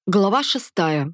Глава 6.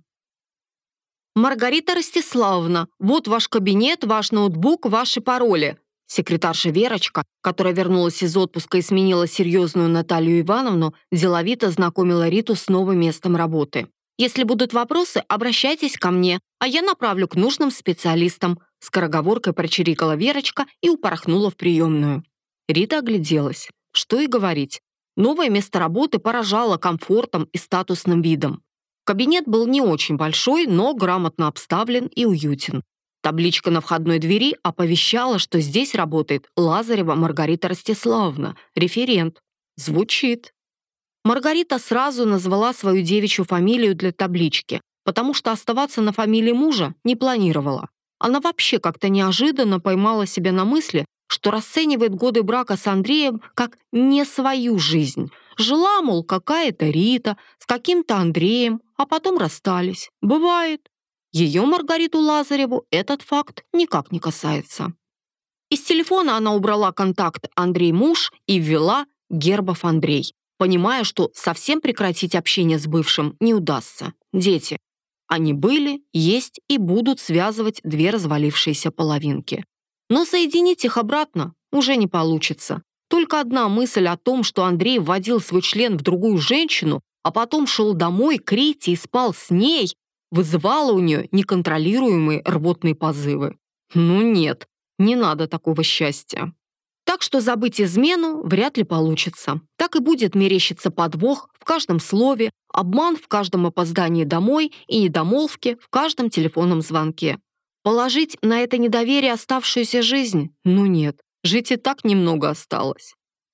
«Маргарита Ростиславовна, вот ваш кабинет, ваш ноутбук, ваши пароли». Секретарша Верочка, которая вернулась из отпуска и сменила серьезную Наталью Ивановну, деловито знакомила Риту с новым местом работы. «Если будут вопросы, обращайтесь ко мне, а я направлю к нужным специалистам», скороговоркой прочирикала Верочка и упорхнула в приемную. Рита огляделась. Что и говорить. Новое место работы поражало комфортом и статусным видом. Кабинет был не очень большой, но грамотно обставлен и уютен. Табличка на входной двери оповещала, что здесь работает Лазарева Маргарита Ростиславовна, референт. Звучит. Маргарита сразу назвала свою девичью фамилию для таблички, потому что оставаться на фамилии мужа не планировала. Она вообще как-то неожиданно поймала себя на мысли, что расценивает годы брака с Андреем как не свою жизнь. Жила, мол, какая-то Рита с каким-то Андреем, а потом расстались. Бывает. Ее, Маргариту Лазареву, этот факт никак не касается. Из телефона она убрала контакт «Андрей муж» и ввела «Гербов Андрей», понимая, что совсем прекратить общение с бывшим не удастся. Дети. Они были, есть и будут связывать две развалившиеся половинки. Но соединить их обратно уже не получится. Только одна мысль о том, что Андрей вводил свой член в другую женщину, а потом шел домой к Рите и спал с ней, вызывала у нее неконтролируемые рвотные позывы. Ну нет, не надо такого счастья. Так что забыть измену вряд ли получится. Так и будет мерещиться подвох в каждом слове, обман в каждом опоздании домой и недомолвки в каждом телефонном звонке. Положить на это недоверие оставшуюся жизнь? Ну нет, жить и так немного осталось.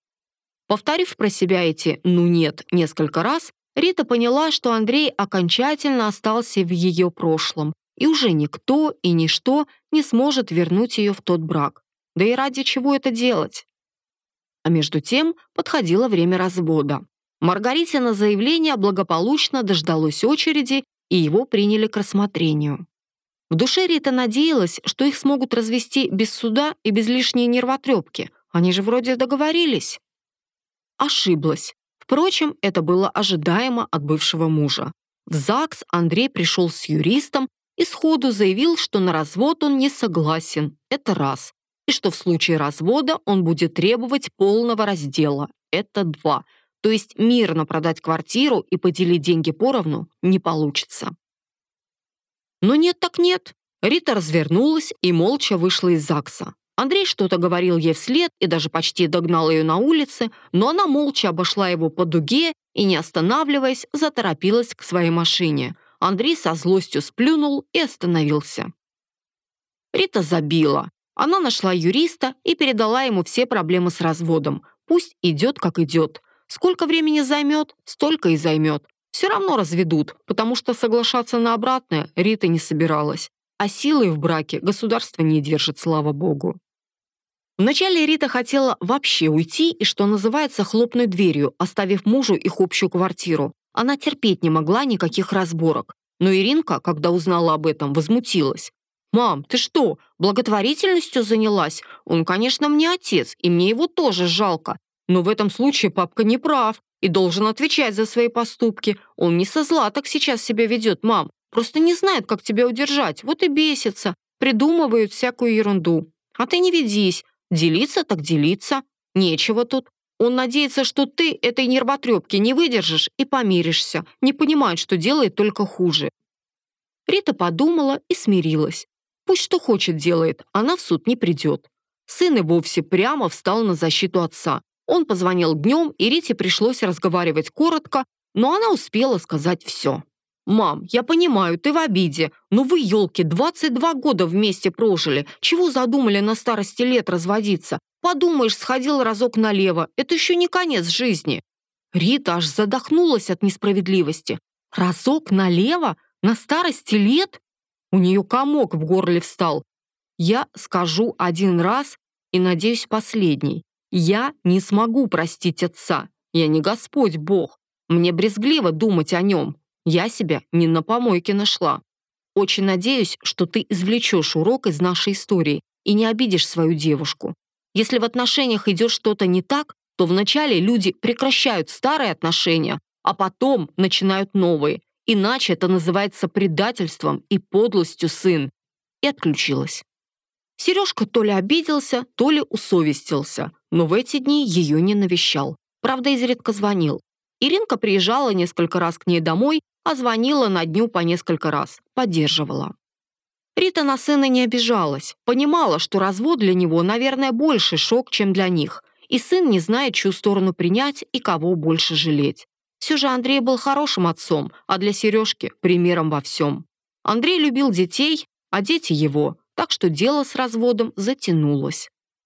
Повторив про себя эти «ну нет» несколько раз, Рита поняла, что Андрей окончательно остался в ее прошлом, и уже никто и ничто не сможет вернуть ее в тот брак. Да и ради чего это делать? А между тем подходило время развода. Маргаритина заявление благополучно дождалось очереди, и его приняли к рассмотрению. В душе Рита надеялась, что их смогут развести без суда и без лишней нервотрепки. Они же вроде договорились. Ошиблась. Впрочем, это было ожидаемо от бывшего мужа. В ЗАГС Андрей пришел с юристом и сходу заявил, что на развод он не согласен. Это раз. И что в случае развода он будет требовать полного раздела. Это два. То есть мирно продать квартиру и поделить деньги поровну не получится. Но нет так нет. Рита развернулась и молча вышла из ЗАГСа. Андрей что-то говорил ей вслед и даже почти догнал ее на улице, но она молча обошла его по дуге и, не останавливаясь, заторопилась к своей машине. Андрей со злостью сплюнул и остановился. Рита забила. Она нашла юриста и передала ему все проблемы с разводом. Пусть идет, как идет. Сколько времени займет, столько и займет. Все равно разведут, потому что соглашаться на обратное Рита не собиралась. А силой в браке государство не держит, слава богу. Вначале Рита хотела вообще уйти и, что называется, хлопнуть дверью, оставив мужу их общую квартиру. Она терпеть не могла никаких разборок. Но Иринка, когда узнала об этом, возмутилась. «Мам, ты что, благотворительностью занялась? Он, конечно, мне отец, и мне его тоже жалко. Но в этом случае папка не прав и должен отвечать за свои поступки. Он не со зла так сейчас себя ведет, мам. Просто не знает, как тебя удержать, вот и бесится. Придумывают всякую ерунду. А ты не ведись. Делиться так делиться. Нечего тут. Он надеется, что ты этой нервотрепки не выдержишь и помиришься. Не понимает, что делает только хуже». Рита подумала и смирилась. Пусть что хочет делает, она в суд не придет. Сын и вовсе прямо встал на защиту отца. Он позвонил днем, и Рите пришлось разговаривать коротко, но она успела сказать все. «Мам, я понимаю, ты в обиде, но вы, елки, 22 года вместе прожили. Чего задумали на старости лет разводиться? Подумаешь, сходил разок налево. Это еще не конец жизни». Рита аж задохнулась от несправедливости. «Разок налево? На старости лет?» У нее комок в горле встал. «Я скажу один раз и, надеюсь, последний. Я не смогу простить отца. Я не Господь Бог. Мне брезгливо думать о нем. Я себя не на помойке нашла. Очень надеюсь, что ты извлечешь урок из нашей истории и не обидишь свою девушку. Если в отношениях идет что-то не так, то вначале люди прекращают старые отношения, а потом начинают новые. Иначе это называется предательством и подлостью, сын». И отключилась. Сережка то ли обиделся, то ли усовестился, но в эти дни ее не навещал. Правда, изредка звонил. Иринка приезжала несколько раз к ней домой, а звонила на дню по несколько раз, поддерживала. Рита на сына не обижалась, понимала, что развод для него, наверное, больше шок, чем для них, и сын не знает, чью сторону принять и кого больше жалеть. Все же Андрей был хорошим отцом, а для Сережки – примером во всем. Андрей любил детей, а дети его, так что дело с разводом затянулось.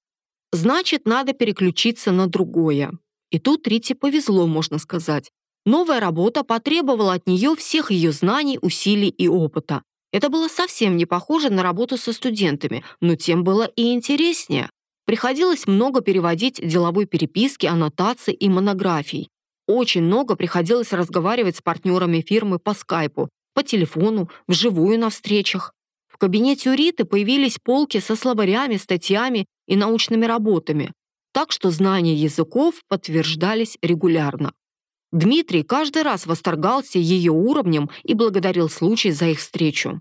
Значит, надо переключиться на другое. И тут Рите повезло, можно сказать. Новая работа потребовала от нее всех ее знаний, усилий и опыта. Это было совсем не похоже на работу со студентами, но тем было и интереснее. Приходилось много переводить деловой переписки, аннотаций и монографий. Очень много приходилось разговаривать с партнерами фирмы по скайпу, по телефону, вживую на встречах. В кабинете у Риты появились полки со словарями, статьями и научными работами, так что знания языков подтверждались регулярно. Дмитрий каждый раз восторгался ее уровнем и благодарил случай за их встречу.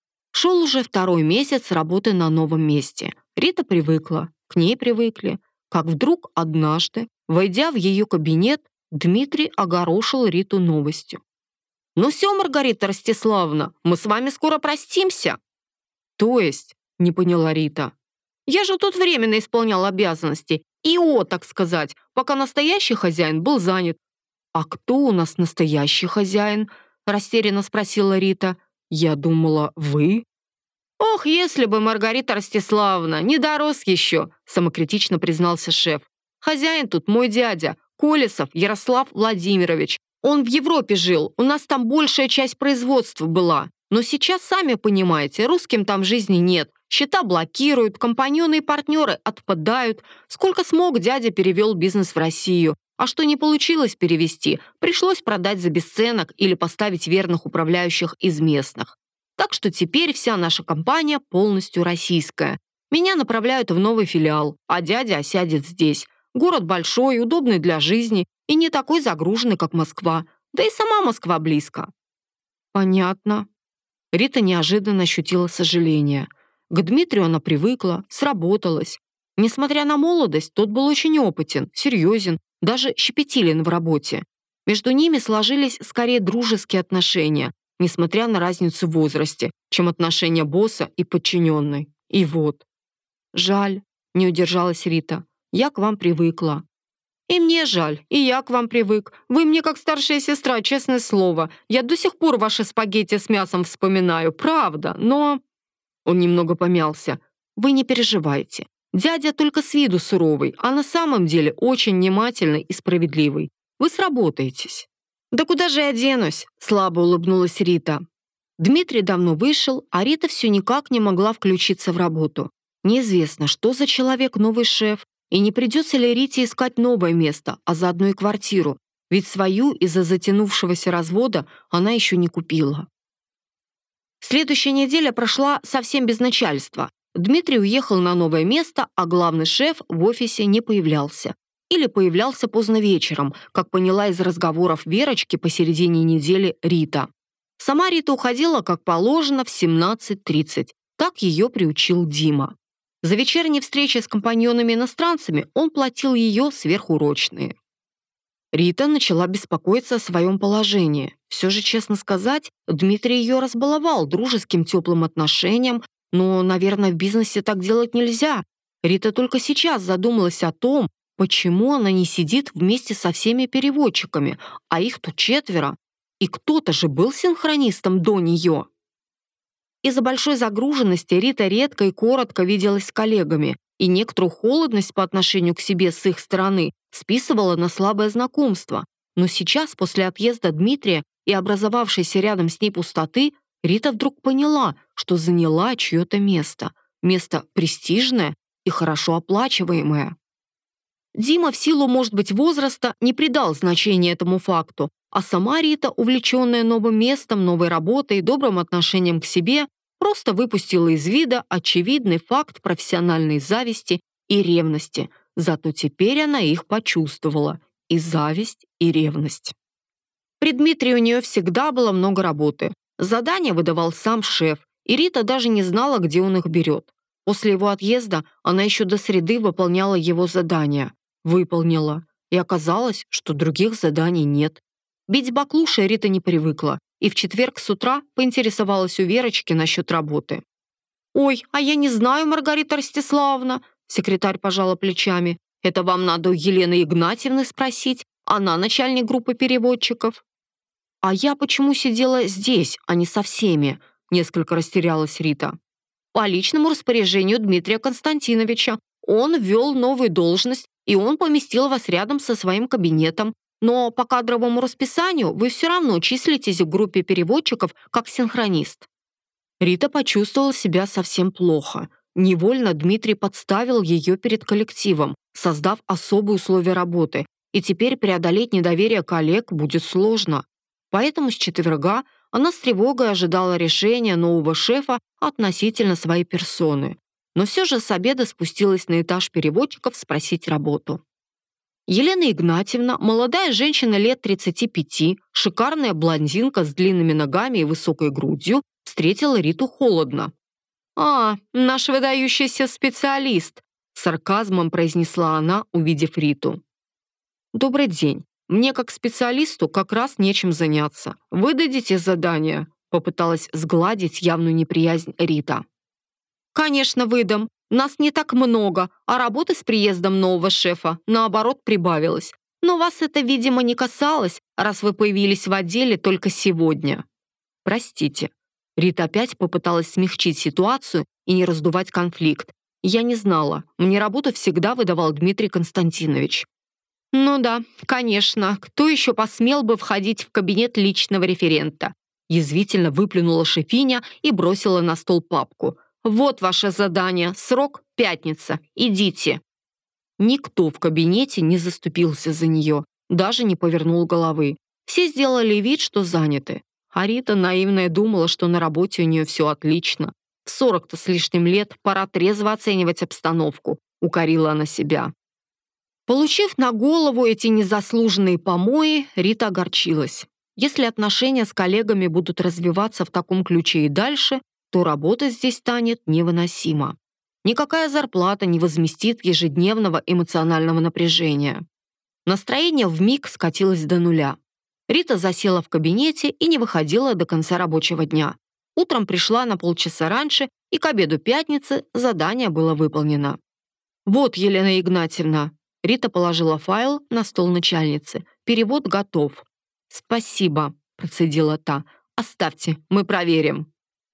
Шел уже 2-й месяц работы на новом месте. Рита привыкла, к ней привыкли. Как вдруг однажды, войдя в ее кабинет, Дмитрий огорошил Риту новостью. «Ну все, Маргарита Ростиславовна, мы с вами скоро простимся». «То есть?» — не поняла Рита. «Я же тут временно исполнял обязанности, так сказать, пока настоящий хозяин был занят». «А кто у нас настоящий хозяин?» — растерянно спросила Рита. «Я думала, вы?» «Ох, если бы, Маргарита Ростиславовна, не дорос еще», — самокритично признался шеф. «Хозяин тут мой дядя, Колесов Ярослав Владимирович. Он в Европе жил, у нас там большая часть производства была. Но сейчас, сами понимаете, русским там жизни нет. Счета блокируют, компаньоны и партнеры отпадают. Сколько смог, дядя перевел бизнес в Россию. А что не получилось перевести, пришлось продать за бесценок или поставить верных управляющих из местных. Так что теперь вся наша компания полностью российская. Меня направляют в новый филиал, а дядя осядет здесь. Город большой, удобный для жизни и не такой загруженный, как Москва. Да и сама Москва близко». «Понятно». Рита неожиданно ощутила сожаление. К Дмитрию она привыкла, сработалась. Несмотря на молодость, тот был очень опытен, серьезен, даже щепетилен в работе. Между ними сложились скорее дружеские отношения, несмотря на разницу в возрасте, чем отношения босса и подчиненной. И вот. «Жаль», — не удержалась Рита. «Я к вам привыкла». «И мне жаль, и я к вам привык. Вы мне как старшая сестра, честное слово. Я до сих пор ваши спагетти с мясом вспоминаю, правда, но...» Он немного помялся. «Вы не переживайте. Дядя только с виду суровый, а на самом деле очень внимательный и справедливый. Вы сработаетесь». «Да куда же я денусь?» — слабо улыбнулась Рита. Дмитрий давно вышел, а Рита все никак не могла включиться в работу. Неизвестно, что за человек новый шеф, и не придется ли Рите искать новое место, а заодно и квартиру, ведь свою из-за затянувшегося развода она еще не купила. Следующая неделя прошла совсем без начальства. Дмитрий уехал на новое место, а главный шеф в офисе не появлялся. Или появлялся поздно вечером, как поняла из разговоров Верочки посередине недели Рита. Сама Рита уходила, как положено, в 17:30. Так ее приучил Дима. За вечерние встречи с компаньонами-иностранцами он платил ее сверхурочные. Рита начала беспокоиться о своем положении. Все же, честно сказать, Дмитрий ее разбаловал дружеским теплым отношением, но, наверное, в бизнесе так делать нельзя. Рита только сейчас задумалась о том, почему она не сидит вместе со всеми переводчиками, а их тут 4. И кто-то же был синхронистом до нее. Из-за большой загруженности Рита редко и коротко виделась с коллегами, и некоторую холодность по отношению к себе с их стороны списывала на слабое знакомство. Но сейчас, после отъезда Дмитрия и образовавшейся рядом с ней пустоты, Рита вдруг поняла, что заняла чье-то место. Место престижное и хорошо оплачиваемое. Дима в силу, может быть, возраста не придал значения этому факту, а сама Рита, увлеченная новым местом, новой работой, добрым отношением к себе, просто выпустила из вида очевидный факт профессиональной зависти и ревности. Зато теперь она их почувствовала. И зависть, и ревность. При Дмитрии у нее всегда было много работы. Задания выдавал сам шеф, и Рита даже не знала, где он их берет. После его отъезда она еще до среды выполняла его задания. Выполнила. И оказалось, что других заданий нет. Бить баклуши Рита не привыкла, и в четверг с утра поинтересовалась у Верочки насчет работы. «Ой, а я не знаю, Маргарита Ростиславовна», секретарь пожала плечами. «Это вам надо у Елены Игнатьевны спросить. Она начальник группы переводчиков». «А я почему сидела здесь, а не со всеми?» Несколько растерялась Рита. «По личному распоряжению Дмитрия Константиновича. Он ввел новую должность, и он поместил вас рядом со своим кабинетом. Но по кадровому расписанию вы все равно числитесь в группе переводчиков как синхронист». Рита почувствовала себя совсем плохо. Невольно Дмитрий подставил ее перед коллективом, создав особые условия работы, и теперь преодолеть недоверие коллег будет сложно. Поэтому с четверга она с тревогой ожидала решения нового шефа относительно своей персоны. Но все же с обеда спустилась на этаж переводчиков спросить работу. Елена Игнатьевна, молодая женщина лет 35, шикарная блондинка с длинными ногами и высокой грудью, встретила Риту холодно. «А, наш выдающийся специалист», с сарказмом произнесла она, увидев Риту. «Добрый день. Мне как специалисту как раз нечем заняться. Вы дадите задание?» Попыталась сгладить явную неприязнь Рита. «Конечно, выдам. Нас не так много, а работы с приездом нового шефа, наоборот, прибавилось. Но вас это, видимо, не касалось, раз вы появились в отделе только сегодня». «Простите». Рита опять попыталась смягчить ситуацию и не раздувать конфликт. «Я не знала. Мне работу всегда выдавал Дмитрий Константинович». «Ну да, конечно. Кто еще посмел бы входить в кабинет личного референта?» Язвительно выплюнула шефиня и бросила на стол папку. «Вот ваше задание. Срок — пятница. Идите». Никто в кабинете не заступился за нее, даже не повернул головы. Все сделали вид, что заняты. А Рита наивная думала, что на работе у нее все отлично. В 40-то с лишним лет пора трезво оценивать обстановку, укорила она себя. Получив на голову эти незаслуженные помои, Рита огорчилась. Если отношения с коллегами будут развиваться в таком ключе и дальше, то работа здесь станет невыносима. Никакая зарплата не возместит ежедневного эмоционального напряжения. Настроение вмиг скатилось до нуля. Рита засела в кабинете и не выходила до конца рабочего дня. Утром пришла на полчаса раньше, и к обеду пятницы задание было выполнено. «Вот, Елена Игнатьевна». Рита положила файл на стол начальницы. «Перевод готов». «Спасибо», — процедила та. «Оставьте, мы проверим».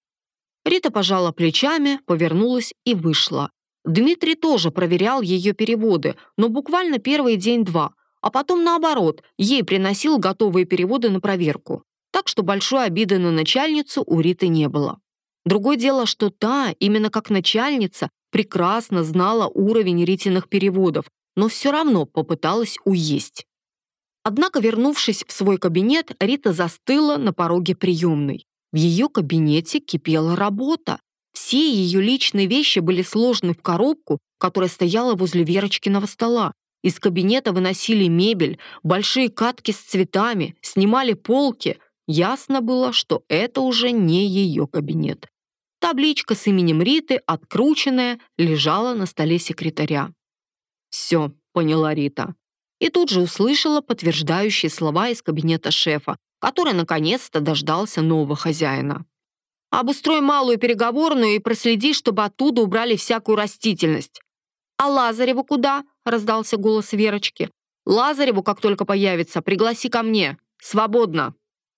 Рита пожала плечами, повернулась и вышла. Дмитрий тоже проверял ее переводы, но буквально первый день-два, а потом наоборот, ей приносил готовые переводы на проверку. Так что большой обиды на начальницу у Риты не было. Другое дело, что та, именно как начальница, прекрасно знала уровень Ритиных переводов, но все равно попыталась уесть. Однако, вернувшись в свой кабинет, Рита застыла на пороге приемной. В ее кабинете кипела работа. Все ее личные вещи были сложены в коробку, которая стояла возле Верочкиного стола. Из кабинета выносили мебель, большие катки с цветами, снимали полки. Ясно было, что это уже не ее кабинет. Табличка с именем Риты, открученная, лежала на столе секретаря. «Все», — поняла Рита. И тут же услышала подтверждающие слова из кабинета шефа, который наконец-то дождался нового хозяина. «Обустрой малую переговорную и проследи, чтобы оттуда убрали всякую растительность». «А Лазареву куда?» — раздался голос Верочки. «Лазареву, как только появится, пригласи ко мне. Свободно».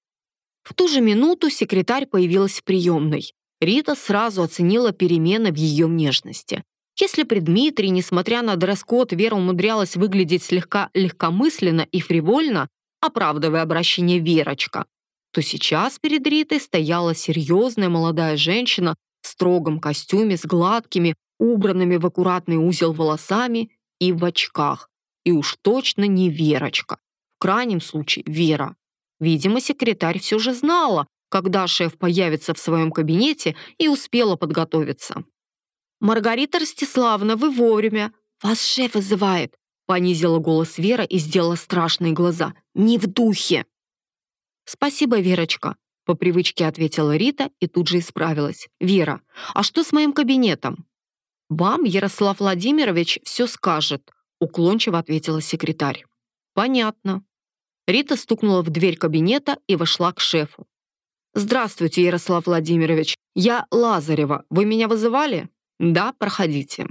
В ту же минуту секретарь появилась в приемной. Рита сразу оценила перемены в ее внешности. Если при Дмитрии, несмотря на дресс-код, Вера умудрялась выглядеть слегка легкомысленно и фривольно, оправдывая обращение «Верочка», то сейчас перед Ритой стояла серьезная молодая женщина в строгом костюме с гладкими, убранными в аккуратный узел волосами и в очках. И уж точно не Верочка. В крайнем случае Вера. Видимо, секретарь все же знала, когда шеф появится в своем кабинете, и успела подготовиться. «Маргарита Ростиславовна, вы вовремя. Вас шеф вызывает», — понизила голос Вера и сделала страшные глаза. «Не в духе». «Спасибо, Верочка», — по привычке ответила Рита и тут же исправилась. «Вера, а что с моим кабинетом?» «Вам Ярослав Владимирович все скажет», — уклончиво ответила секретарь. «Понятно». Рита стукнула в дверь кабинета и вошла к шефу. «Здравствуйте, Ярослав Владимирович. Я Лазарева. Вы меня вызывали?» «Да, проходите».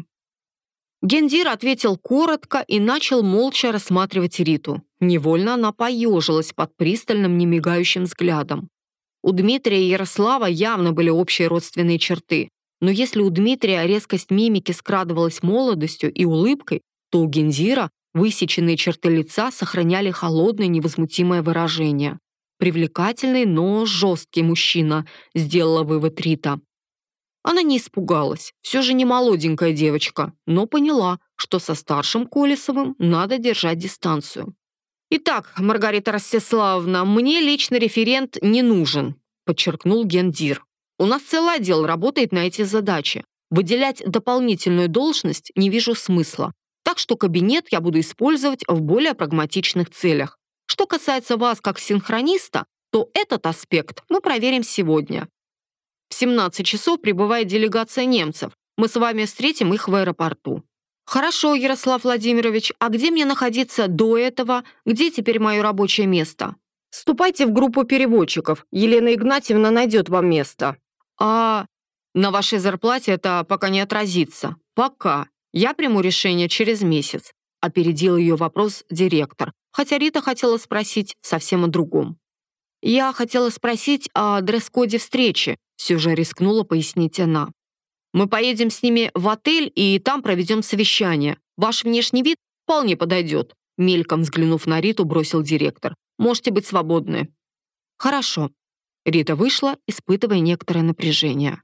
Гендир ответил коротко и начал молча рассматривать Риту. Невольно она поежилась под пристальным, немигающим взглядом. У Дмитрия и Ярослава явно были общие родственные черты. Но если у Дмитрия резкость мимики скрадывалась молодостью и улыбкой, то у Гендира высеченные черты лица сохраняли холодное невозмутимое выражение. «Привлекательный, но жесткий мужчина», — сделала вывод Рита. Она не испугалась, все же не молоденькая девочка, но поняла, что со старшим Колесовым надо держать дистанцию. «Итак, Маргарита Ростиславовна, мне личный референт не нужен», — подчеркнул Гендир. «У нас целый отдел работает на эти задачи. Выделять дополнительную должность не вижу смысла. Так что кабинет я буду использовать в более прагматичных целях. Что касается вас как синхрониста, то этот аспект мы проверим сегодня. В 17 часов прибывает делегация немцев. Мы с вами встретим их в аэропорту». «Хорошо, Ярослав Владимирович, а где мне находиться до этого? Где теперь мое рабочее место?» «Вступайте в группу переводчиков. Елена Игнатьевна найдет вам место». «А на вашей зарплате это пока не отразится». «Пока. Я приму решение через месяц», — опередил ее вопрос директор, хотя Рита хотела спросить совсем о другом. «Я хотела спросить о дресс-коде встречи», — все же рискнула пояснить она. «Мы поедем с ними в отель и там проведем совещание. Ваш внешний вид вполне подойдет», — мельком взглянув на Риту, бросил директор. «Можете быть свободны». «Хорошо». Рита вышла, испытывая некоторое напряжение.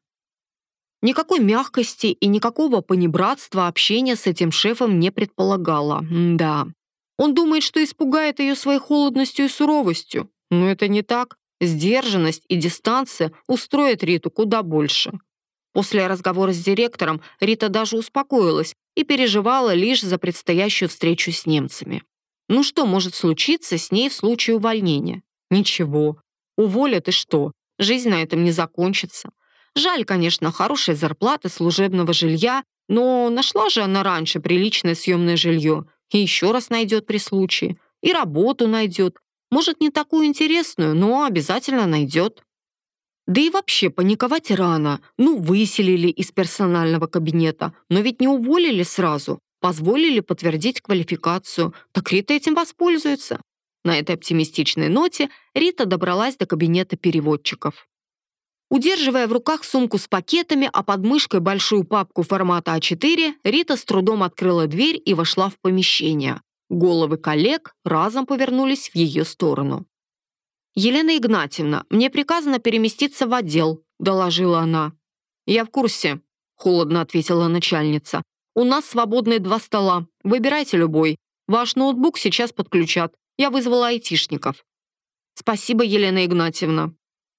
Никакой мягкости и никакого понебратства общения с этим шефом не предполагала. Да. Он думает, что испугает ее своей холодностью и суровостью. Но это не так. Сдержанность и дистанция устроят Риту куда больше. После разговора с директором Рита даже успокоилась и переживала лишь за предстоящую встречу с немцами. Ну что может случиться с ней в случае увольнения? Ничего. Уволят и что? Жизнь на этом не закончится. Жаль, конечно, хорошей зарплаты, служебного жилья, но нашла же она раньше приличное съемное жилье и еще раз найдет при случае. И работу найдет. Может, не такую интересную, но обязательно найдет. Да и вообще паниковать рано. Ну, выселили из персонального кабинета, но ведь не уволили сразу. Позволили подтвердить квалификацию. Так Рита этим воспользуется. На этой оптимистичной ноте Рита добралась до кабинета переводчиков. Удерживая в руках сумку с пакетами, а под мышкой большую папку формата А4, Рита с трудом открыла дверь и вошла в помещение. Головы коллег разом повернулись в ее сторону. «Елена Игнатьевна, мне приказано переместиться в отдел», — доложила она. «Я в курсе», — холодно ответила начальница. «У нас свободные 2 стола. Выбирайте любой. Ваш ноутбук сейчас подключат. Я вызвала айтишников». «Спасибо, Елена Игнатьевна».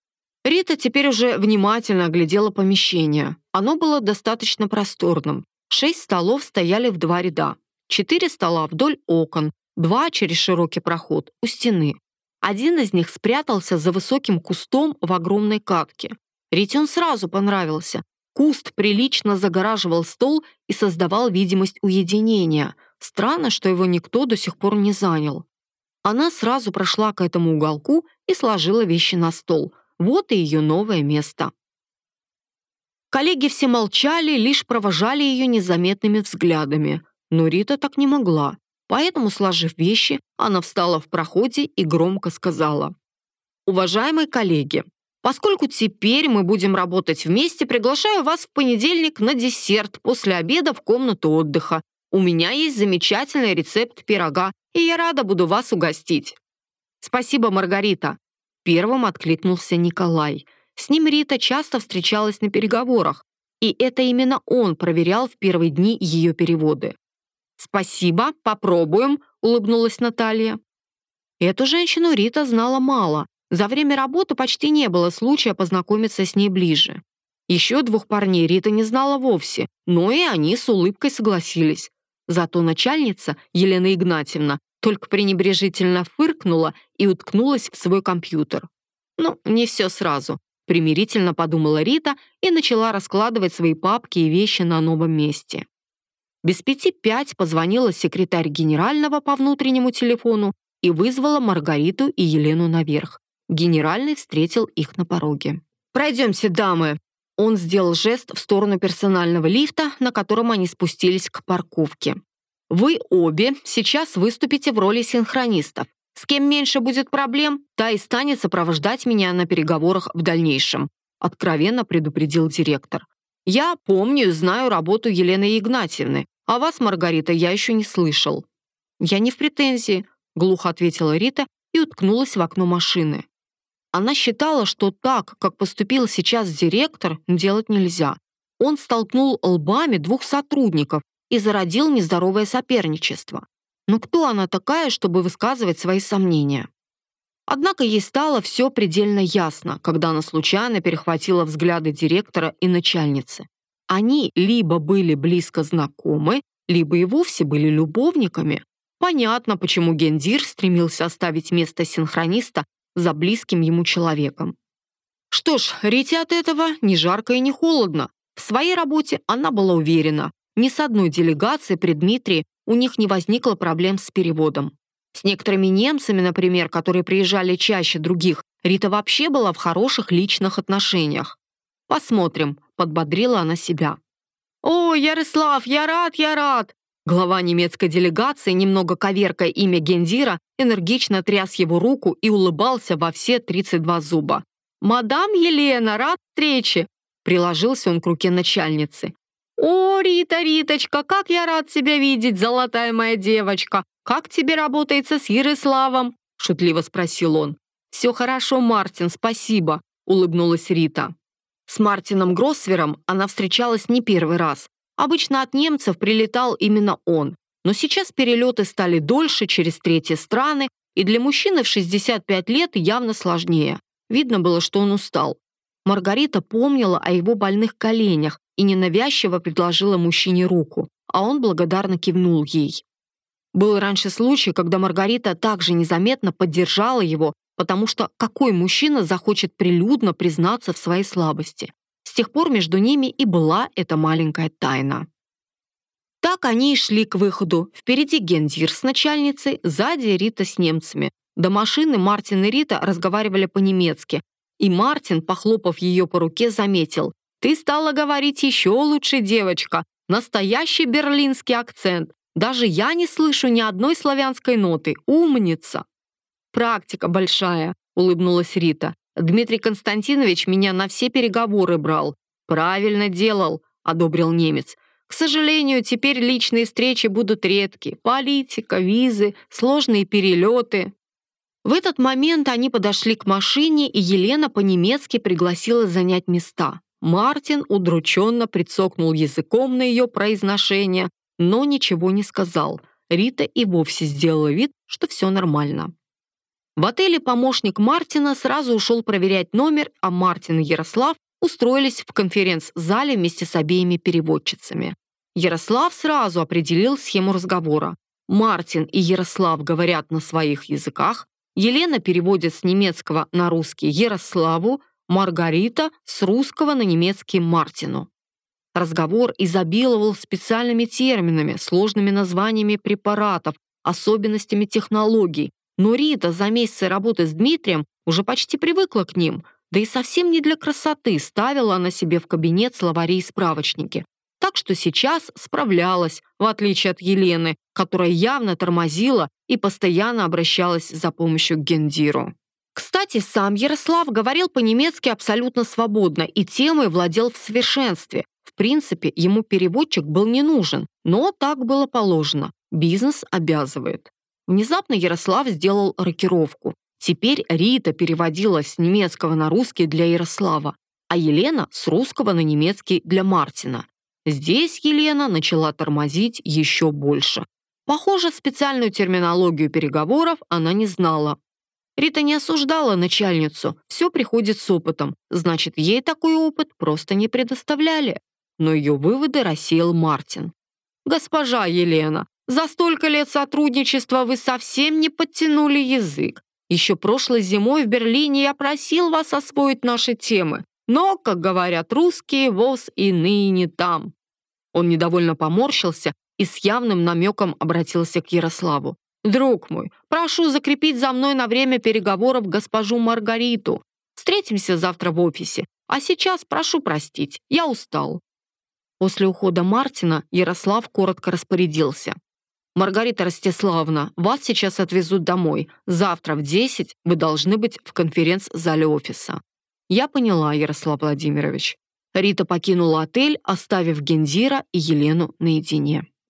Рита теперь уже внимательно оглядела помещение. Оно было достаточно просторным. 6 столов стояли в 2 ряда. 4 стола вдоль окон, 2 через широкий проход у стены. Один из них спрятался за высоким кустом в огромной катке. Рите он сразу понравился. Куст прилично загораживал стол и создавал видимость уединения. Странно, что его никто до сих пор не занял. Она сразу прошла к этому уголку и сложила вещи на стол. Вот и ее новое место. Коллеги все молчали, лишь провожали ее незаметными взглядами. Но Рита так не могла. Поэтому, сложив вещи, она встала в проходе и громко сказала: «Уважаемые коллеги, поскольку теперь мы будем работать вместе, приглашаю вас в понедельник на десерт после обеда в комнату отдыха. У меня есть замечательный рецепт пирога, и я рада буду вас угостить». «Спасибо, Маргарита», — первым откликнулся Николай. С ним Рита часто встречалась на переговорах, и это именно он проверял в первые дни ее переводы. «Спасибо, попробуем», — улыбнулась Наталья. Эту женщину Рита знала мало. За время работы почти не было случая познакомиться с ней ближе. Еще 2 парней Рита не знала вовсе, но и они с улыбкой согласились. Зато начальница, Елена Игнатьевна, только пренебрежительно фыркнула и уткнулась в свой компьютер. «Ну, не все сразу», — примирительно подумала Рита и начала раскладывать свои папки и вещи на новом месте. Без 5:05 позвонила секретарь генерального по внутреннему телефону и вызвала Маргариту и Елену наверх. Генеральный встретил их на пороге. «Пройдемте, дамы!» Он сделал жест в сторону персонального лифта, на котором они спустились к парковке. «Вы обе сейчас выступите в роли синхронистов. С кем меньше будет проблем, та и станет сопровождать меня на переговорах в дальнейшем», откровенно предупредил директор. «Я помню и знаю работу Елены Игнатьевны, а вас, Маргарита, я еще не слышал». «Я не в претензии», — глухо ответила Рита и уткнулась в окно машины. Она считала, что так, как поступил сейчас директор, делать нельзя. Он столкнул лбами двух сотрудников и зародил нездоровое соперничество. Но кто она такая, чтобы высказывать свои сомнения? Однако ей стало все предельно ясно, когда она случайно перехватила взгляды директора и начальницы. Они либо были близко знакомы, либо и вовсе были любовниками. Понятно, почему гендир стремился оставить место синхрониста за близким ему человеком. Что ж, Рите от этого ни жарко и ни холодно. В своей работе она была уверена, ни с одной делегацией при Дмитрии у них не возникло проблем с переводом. С некоторыми немцами, например, которые приезжали чаще других, Рита вообще была в хороших личных отношениях. «Посмотрим», — подбодрила она себя. «О, Ярислав, я рад!» Глава немецкой делегации, немного коверкая имя гендира, энергично тряс его руку и улыбался во все 32 зуба. «Мадам Елена, рад встрече!» Приложился он к руке начальницы. «О, Риточка, как я рад тебя видеть, золотая моя девочка! Как тебе работается с Яриславом?» Шутливо спросил он. «Все хорошо, Мартин, спасибо», улыбнулась Рита. С Мартином Гроссвером она встречалась не первый раз. Обычно от немцев прилетал именно он. Но сейчас перелеты стали дольше, через третьи страны, и для мужчины в 65 лет явно сложнее. Видно было, что он устал. Маргарита помнила о его больных коленях и ненавязчиво предложила мужчине руку, а он благодарно кивнул ей. Был раньше случай, когда Маргарита также незаметно поддержала его, потому что какой мужчина захочет прилюдно признаться в своей слабости? С тех пор между ними и была эта маленькая тайна. Так они и шли к выходу. Впереди гендир с начальницей, сзади Рита с немцами. До машины Мартин и Рита разговаривали по-немецки, и Мартин, похлопав ее по руке, заметил: «Ты стала говорить еще лучше, девочка. Настоящий берлинский акцент. Даже я не слышу ни одной славянской ноты. Умница!» «Практика большая», — улыбнулась Рита. «Дмитрий Константинович меня на все переговоры брал». «Правильно делал», — одобрил немец. «К сожалению, теперь личные встречи будут редки. Политика, визы, сложные перелеты». В этот момент они подошли к машине, и Елена по-немецки пригласила занять места. Мартин удрученно прицокнул языком на ее произношение, но ничего не сказал. Рита и вовсе сделала вид, что все нормально. В отеле помощник Мартина сразу ушел проверять номер, а Мартин и Ярослав устроились в конференц-зале вместе с обеими переводчицами. Ярослав сразу определил схему разговора. Мартин и Ярослав говорят на своих языках, Елена переводит с немецкого на русский Ярославу, Маргарита с русского на немецкий Мартину. Разговор изобиловал специальными терминами, сложными названиями препаратов, особенностями технологий, но Рита за месяцы работы с Дмитрием уже почти привыкла к ним, да и совсем не для красоты ставила она себе в кабинет словари и справочники. Так что сейчас справлялась, в отличие от Елены, которая явно тормозила и постоянно обращалась за помощью к гендиру. Кстати, сам Ярослав говорил по-немецки абсолютно свободно и темой владел в совершенстве. В принципе, ему переводчик был не нужен, но так было положено. Бизнес обязывает. Внезапно Ярослав сделал рокировку. Теперь Рита переводила с немецкого на русский для Ярослава, а Елена с русского на немецкий для Мартина. Здесь Елена начала тормозить еще больше. Похоже, специальную терминологию переговоров она не знала. Рита не осуждала начальницу, все приходит с опытом, значит, ей такой опыт просто не предоставляли. Но ее выводы рассеял Мартин. «Госпожа Елена, За столько лет сотрудничества вы совсем не подтянули язык. Еще прошлой зимой в Берлине я просил вас освоить наши темы. Но, как говорят русские, воз и ныне там». Он недовольно поморщился и с явным намеком обратился к Ярославу. «Друг мой, прошу закрепить за мной на время переговоров госпожу Маргариту. Встретимся завтра в офисе. А сейчас прошу простить, я устал». После ухода Мартина Ярослав коротко распорядился. «Маргарита Ростиславовна, вас сейчас отвезут домой. Завтра в 10 вы должны быть в конференц-зале офиса». «Я поняла, Ярослав Владимирович». Рита покинула отель, оставив Гендира и Елену наедине.